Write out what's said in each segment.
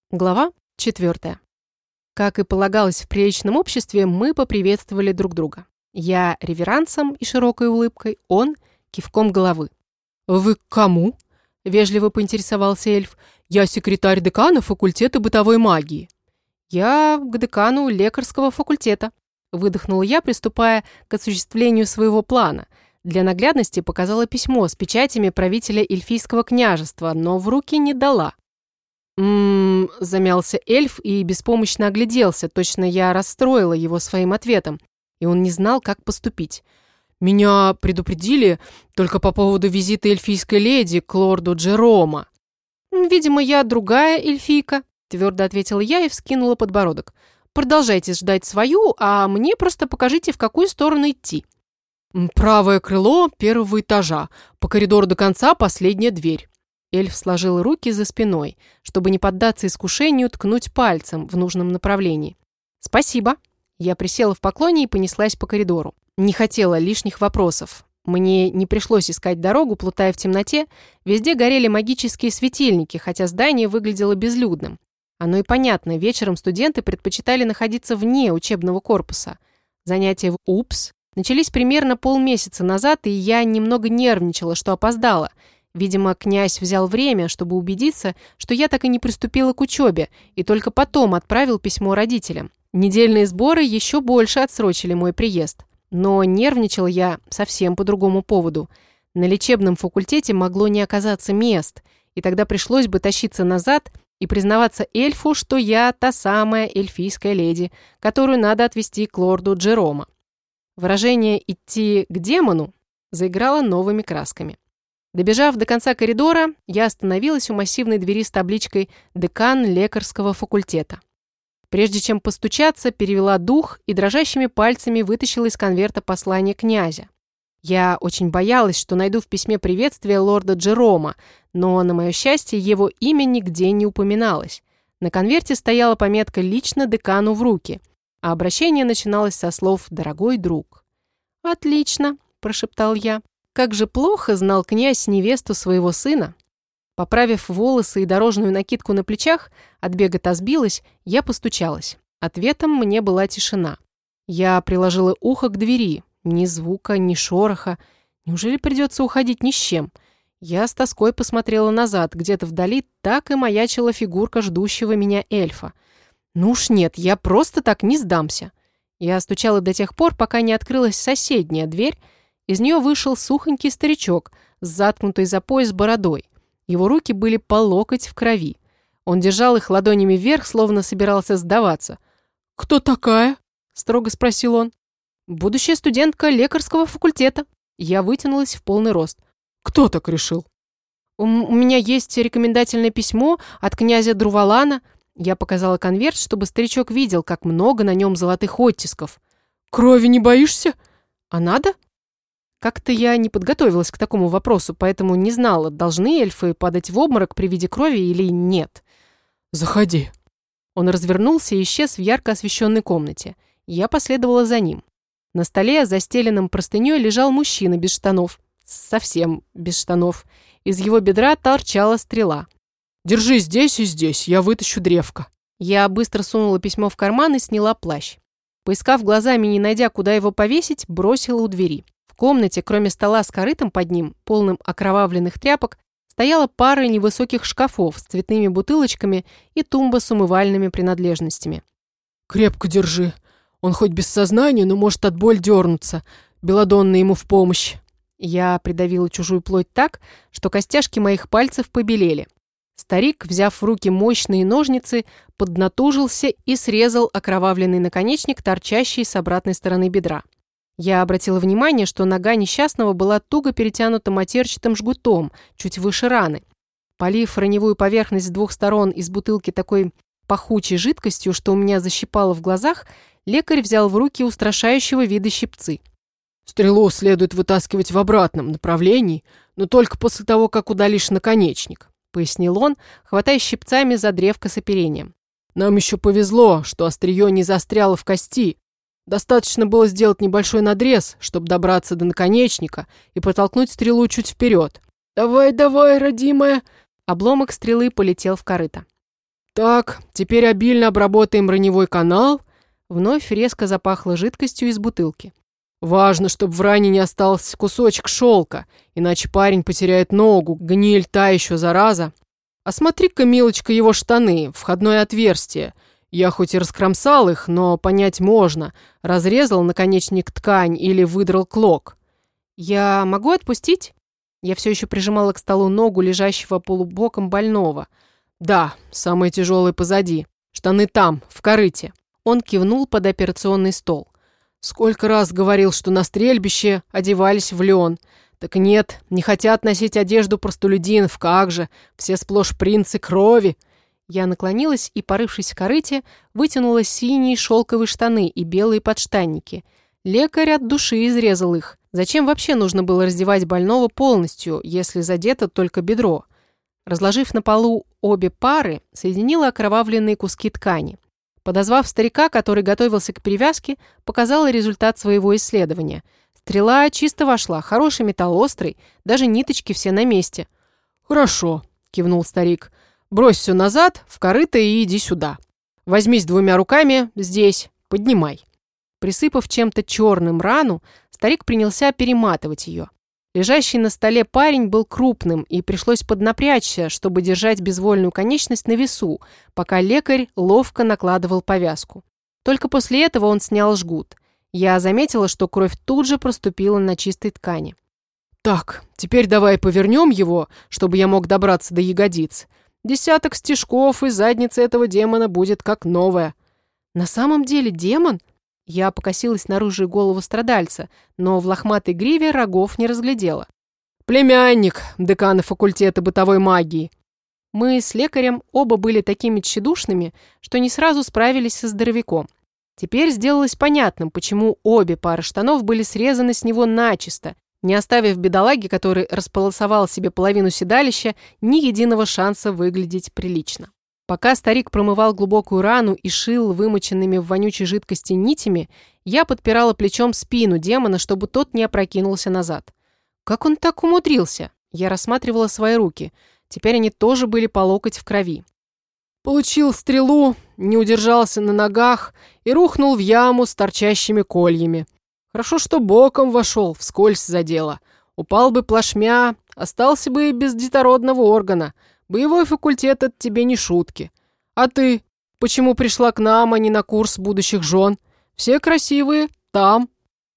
Глава 4. Как и полагалось в приличном обществе, мы поприветствовали друг друга. Я реверансом и широкой улыбкой, он кивком головы. «Вы к кому?» – вежливо поинтересовался эльф. «Я секретарь декана факультета бытовой магии». «Я к декану лекарского факультета», – выдохнула я, приступая к осуществлению своего плана. Для наглядности показала письмо с печатями правителя эльфийского княжества, но в руки не дала. Замялся эльф и беспомощно огляделся, точно я расстроила его своим ответом, и он не знал, как поступить. «Меня предупредили только по поводу визита эльфийской леди к лорду Джерома». «Видимо, я другая эльфийка», – твердо ответила я и вскинула подбородок. «Продолжайте ждать свою, а мне просто покажите, в какую сторону идти». «Правое крыло первого этажа, по коридору до конца последняя дверь». Эльф сложил руки за спиной, чтобы не поддаться искушению ткнуть пальцем в нужном направлении. «Спасибо». Я присела в поклоне и понеслась по коридору. Не хотела лишних вопросов. Мне не пришлось искать дорогу, плутая в темноте. Везде горели магические светильники, хотя здание выглядело безлюдным. Оно и понятно, вечером студенты предпочитали находиться вне учебного корпуса. Занятия в УПС начались примерно полмесяца назад, и я немного нервничала, что опоздала. Видимо, князь взял время, чтобы убедиться, что я так и не приступила к учебе, и только потом отправил письмо родителям. Недельные сборы еще больше отсрочили мой приезд. Но нервничала я совсем по другому поводу. На лечебном факультете могло не оказаться мест, и тогда пришлось бы тащиться назад и признаваться эльфу, что я та самая эльфийская леди, которую надо отвезти к лорду Джерома. Выражение «идти к демону» заиграло новыми красками. Добежав до конца коридора, я остановилась у массивной двери с табличкой «Декан лекарского факультета». Прежде чем постучаться, перевела дух и дрожащими пальцами вытащила из конверта послание князя. Я очень боялась, что найду в письме приветствие лорда Джерома, но, на мое счастье, его имя нигде не упоминалось. На конверте стояла пометка «Лично декану в руки», а обращение начиналось со слов «Дорогой друг». «Отлично», – прошептал я. Как же плохо знал князь невесту своего сына. Поправив волосы и дорожную накидку на плечах, от бега-то сбилась, я постучалась. Ответом мне была тишина. Я приложила ухо к двери. Ни звука, ни шороха. Неужели придется уходить ни с чем? Я с тоской посмотрела назад. Где-то вдали так и маячила фигурка ждущего меня эльфа. Ну уж нет, я просто так не сдамся. Я стучала до тех пор, пока не открылась соседняя дверь. Из нее вышел сухонький старичок с заткнутой за пояс бородой. Его руки были по локоть в крови. Он держал их ладонями вверх, словно собирался сдаваться. «Кто такая?» – строго спросил он. «Будущая студентка лекарского факультета». Я вытянулась в полный рост. «Кто так решил?» «У меня есть рекомендательное письмо от князя Друвалана». Я показала конверт, чтобы старичок видел, как много на нем золотых оттисков. «Крови не боишься?» «А надо?» Как-то я не подготовилась к такому вопросу, поэтому не знала, должны эльфы падать в обморок при виде крови или нет. «Заходи». Он развернулся и исчез в ярко освещенной комнате. Я последовала за ним. На столе, застеленном простыней, лежал мужчина без штанов. Совсем без штанов. Из его бедра торчала стрела. «Держи здесь и здесь, я вытащу древко». Я быстро сунула письмо в карман и сняла плащ. Поискав глазами, не найдя, куда его повесить, бросила у двери. В комнате, кроме стола с корытом под ним, полным окровавленных тряпок, стояла пара невысоких шкафов с цветными бутылочками и тумба с умывальными принадлежностями. «Крепко держи. Он хоть без сознания, но может от боли дернуться. Белладонна ему в помощь». Я придавила чужую плоть так, что костяшки моих пальцев побелели. Старик, взяв в руки мощные ножницы, поднатужился и срезал окровавленный наконечник, торчащий с обратной стороны бедра. Я обратила внимание, что нога несчастного была туго перетянута матерчатым жгутом, чуть выше раны. Полив раневую поверхность с двух сторон из бутылки такой пахучей жидкостью, что у меня защипало в глазах, лекарь взял в руки устрашающего вида щипцы. «Стрелу следует вытаскивать в обратном направлении, но только после того, как удалишь наконечник», — пояснил он, хватая щипцами за древко с оперением. «Нам еще повезло, что острие не застряло в кости. Достаточно было сделать небольшой надрез, чтобы добраться до наконечника и протолкнуть стрелу чуть вперед. «Давай, давай, родимая!» Обломок стрелы полетел в корыто. Так, теперь обильно обработаем раневой канал. Вновь резко запахло жидкостью из бутылки. Важно, чтобы в ране не остался кусочек шелка, иначе парень потеряет ногу, гниль та еще зараза. А смотри-ка, милочка, его штаны, входное отверстие. Я хоть и раскромсал их, но понять можно, разрезал наконечник ткань или выдрал клок. Я могу отпустить? Я все еще прижимала к столу ногу лежащего полубоком больного. Да, самое тяжелое позади. Штаны там, в корыте. Он кивнул под операционный стол. Сколько раз говорил, что на стрельбище одевались в лен. Так нет, не хотят носить одежду простолюдинов, как же, все сплошь принцы крови. Я наклонилась и, порывшись в корыте, вытянула синие шелковые штаны и белые подштанники. Лекарь от души изрезал их. Зачем вообще нужно было раздевать больного полностью, если задето только бедро? Разложив на полу обе пары, соединила окровавленные куски ткани. Подозвав старика, который готовился к перевязке, показала результат своего исследования. Стрела чисто вошла, хороший металл острый, даже ниточки все на месте. «Хорошо», — кивнул старик. «Брось все назад, в корыто и иди сюда. Возьмись двумя руками здесь, поднимай». Присыпав чем-то черным рану, старик принялся перематывать ее. Лежащий на столе парень был крупным, и пришлось поднапрячься, чтобы держать безвольную конечность на весу, пока лекарь ловко накладывал повязку. Только после этого он снял жгут. Я заметила, что кровь тут же проступила на чистой ткани. «Так, теперь давай повернем его, чтобы я мог добраться до ягодиц. Десяток стежков, и задница этого демона будет как новая». «На самом деле демон?» Я покосилась на рыжую голову страдальца, но в лохматой гриве рогов не разглядела. «Племянник декана факультета бытовой магии». Мы с лекарем оба были такими тщедушными, что не сразу справились со здоровяком. Теперь сделалось понятным, почему обе пары штанов были срезаны с него начисто, не оставив бедолаге, который располосовал себе половину седалища, ни единого шанса выглядеть прилично. Пока старик промывал глубокую рану и шил вымоченными в вонючей жидкости нитями, я подпирала плечом спину демона, чтобы тот не опрокинулся назад. Как он так умудрился? Я рассматривала свои руки. Теперь они тоже были по локоть в крови. Получил стрелу, не удержался на ногах и рухнул в яму с торчащими кольями. Хорошо, что боком вошел, вскользь задело. Упал бы плашмя, остался бы без детородного органа. Боевой факультет от тебе не шутки. А ты? Почему пришла к нам, а не на курс будущих жен? Все красивые, там».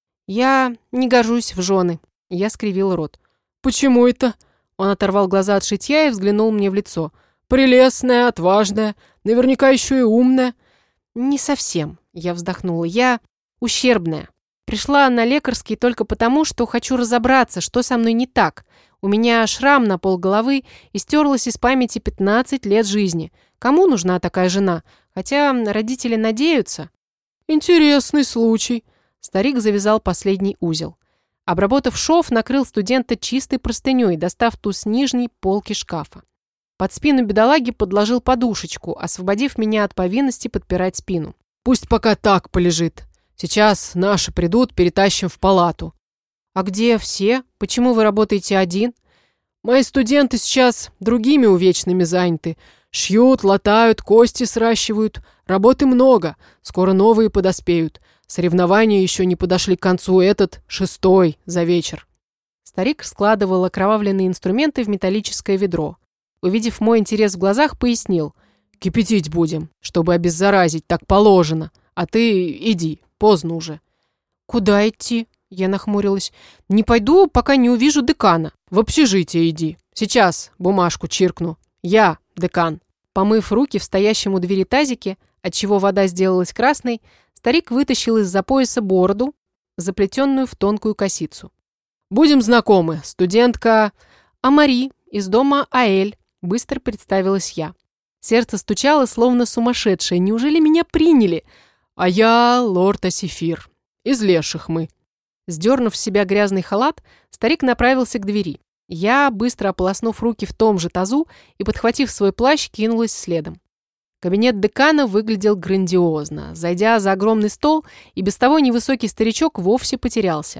«Я не гожусь в жены», — я скривил рот. «Почему это?» Он оторвал глаза от шитья и взглянул мне в лицо. «Прелестная, отважная, наверняка еще и умная». «Не совсем», — я вздохнула. «Я ущербная. Пришла на лекарский только потому, что хочу разобраться, что со мной не так. У меня шрам на полголовы и стерлось из памяти 15 лет жизни. Кому нужна такая жена? Хотя родители надеются». «Интересный случай». Старик завязал последний узел. Обработав шов, накрыл студента чистой простыней, достав ту с нижней полки шкафа. Под спину бедолаги подложил подушечку, освободив меня от повинности подпирать спину. «Пусть пока так полежит. Сейчас наши придут, перетащим в палату». «А где все? Почему вы работаете один?» «Мои студенты сейчас другими увечными заняты. Шьют, латают, кости сращивают. Работы много. Скоро новые подоспеют. Соревнования еще не подошли к концу. Этот 6-й за вечер». Старик складывал окровавленные инструменты в металлическое ведро. Увидев мой интерес в глазах, пояснил. «Кипятить будем, чтобы обеззаразить, так положено. А ты иди, поздно уже». «Куда идти?» Я нахмурилась. «Не пойду, пока не увижу декана». «В общежитие иди. Сейчас бумажку чиркну. Я декан». Помыв руки в стоящем у двери тазике, отчего вода сделалась красной, старик вытащил из-за пояса бороду, заплетенную в тонкую косицу. «Будем знакомы. Студентка Амари из дома Аэль», — быстро представилась я. Сердце стучало, словно сумасшедшее. Неужели меня приняли? «А я лорд Асифир. Из леших мы». Сдернув с себя грязный халат, старик направился к двери. Я, быстро ополоснув руки в том же тазу и, подхватив свой плащ, кинулась следом. Кабинет декана выглядел грандиозно. Зайдя за огромный стол, и без того невысокий старичок вовсе потерялся.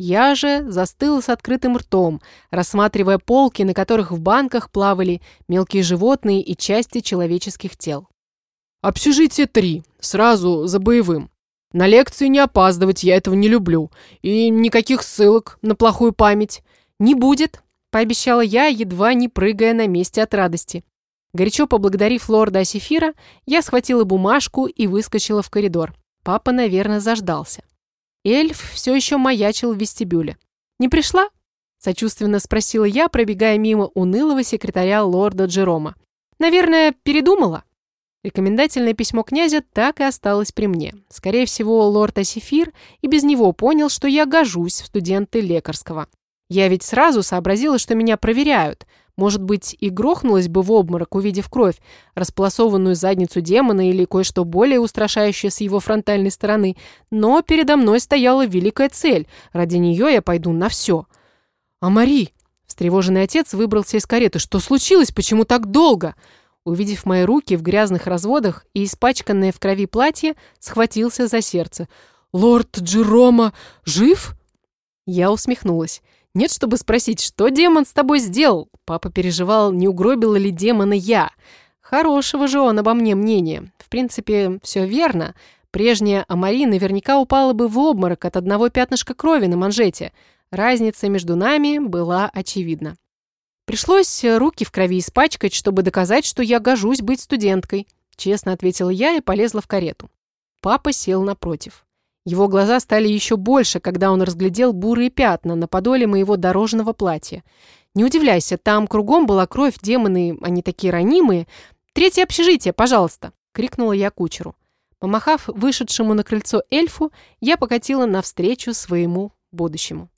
Я же застыла с открытым ртом, рассматривая полки, на которых в банках плавали мелкие животные и части человеческих тел. «Общежитие 3, сразу за боевым. На лекции не опаздывать, я этого не люблю. И никаких ссылок на плохую память. Не будет», – пообещала я, едва не прыгая на месте от радости. Горячо поблагодарив лорда Асифира, я схватила бумажку и выскочила в коридор. Папа, наверное, заждался. Эльф все еще маячил в вестибюле. «Не пришла?» – сочувственно спросила я, пробегая мимо унылого секретаря лорда Джерома. «Наверное, передумала?» Рекомендательное письмо князя так и осталось при мне. Скорее всего, лорд Асифир и без него понял, что я гожусь в студенты лекарского. Я ведь сразу сообразила, что меня проверяют. Может быть, и грохнулась бы в обморок, увидев кровь, располосованную задницу демона или кое-что более устрашающее с его фронтальной стороны, но передо мной стояла великая цель. Ради нее я пойду на все. «А Мари?» Встревоженный отец выбрался из кареты. «Что случилось? Почему так долго?» Увидев мои руки в грязных разводах и испачканное в крови платье, схватился за сердце. «Лорд Джерома жив?» Я усмехнулась. Нет, чтобы спросить, что демон с тобой сделал? Папа переживал, не угробила ли демона я. Хорошего же он обо мне мнения. В принципе, все верно. Прежняя Амари наверняка упала бы в обморок от одного пятнышка крови на манжете. Разница между нами была очевидна. Пришлось руки в крови испачкать, чтобы доказать, что я гожусь быть студенткой. Честно ответила я и полезла в карету. Папа сел напротив. Его глаза стали еще больше, когда он разглядел бурые пятна на подоле моего дорожного платья. «Не удивляйся, там кругом была кровь, демоны, они такие ранимые. Третье общежитие, пожалуйста!» — крикнула я кучеру. Помахав вышедшему на крыльцо эльфу, я покатила навстречу своему будущему.